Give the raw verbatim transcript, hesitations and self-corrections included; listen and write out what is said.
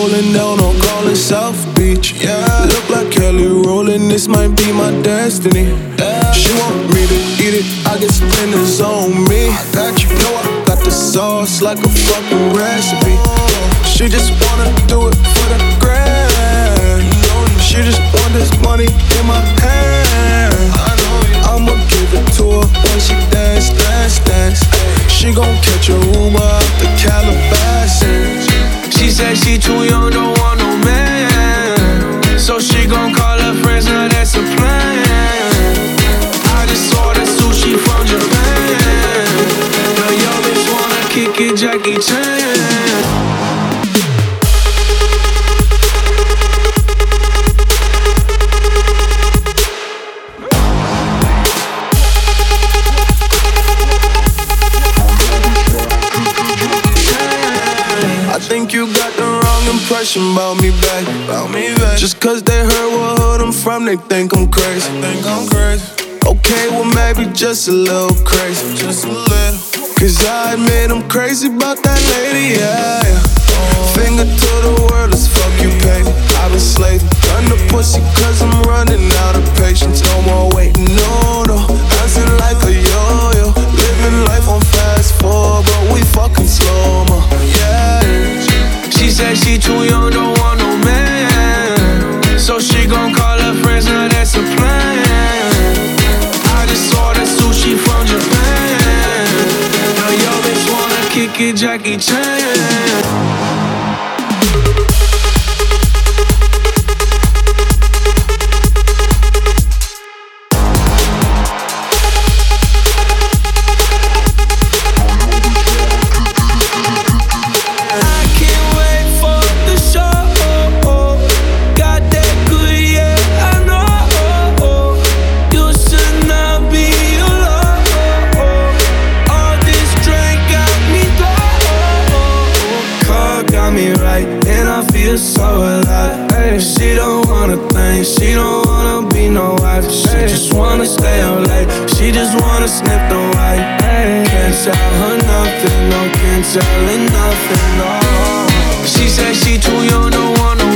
rolling down on calling South Beach. Yeah, look like Kelly rolling, this might be my destiny. Yeah. She want me to eat it, I get spinners on me. I got you, know I got the sauce like a fucking recipe. She just wanna do it for the grand. She just want this money in my hand. I'ma give it to her when she dance, dance, dance. She gon' catch a Uber out the Calabasas. She said she too young, don't want no man. So she gon' call her friends, now that's a plan. I just ordered sushi from Japan. Now yo bitch wanna kick it, Jackie Chan. I think you got the wrong impression about me, back. About me, back. Just cause they heard what hood I'm from, they think I'm crazy. They think I'm crazy. Okay, well maybe just a little crazy. Just a little. Cause I admit I'm crazy about that lady, yeah, yeah. Finger to the world, as fuck you pay. I've been slaving, done the pussy cause I'm running out of patience. No more waiting, no, no. Dancing like a yo-yo. Living life on fast forward, but we fucking slow-mo, yeah. She said she too young, don't want no man. So she gon' call her friends, now that's a plan. I just ordered sushi from Japan. Now yo bitch wanna kick it, Jackie Chan. So alive, ay. She don't wanna think, she don't wanna be no wife. She ay. Just wanna stay up late, she just wanna snip the white. Ay. Can't tell her nothing, no, can't tell her nothing, no. She said she too young, don't want no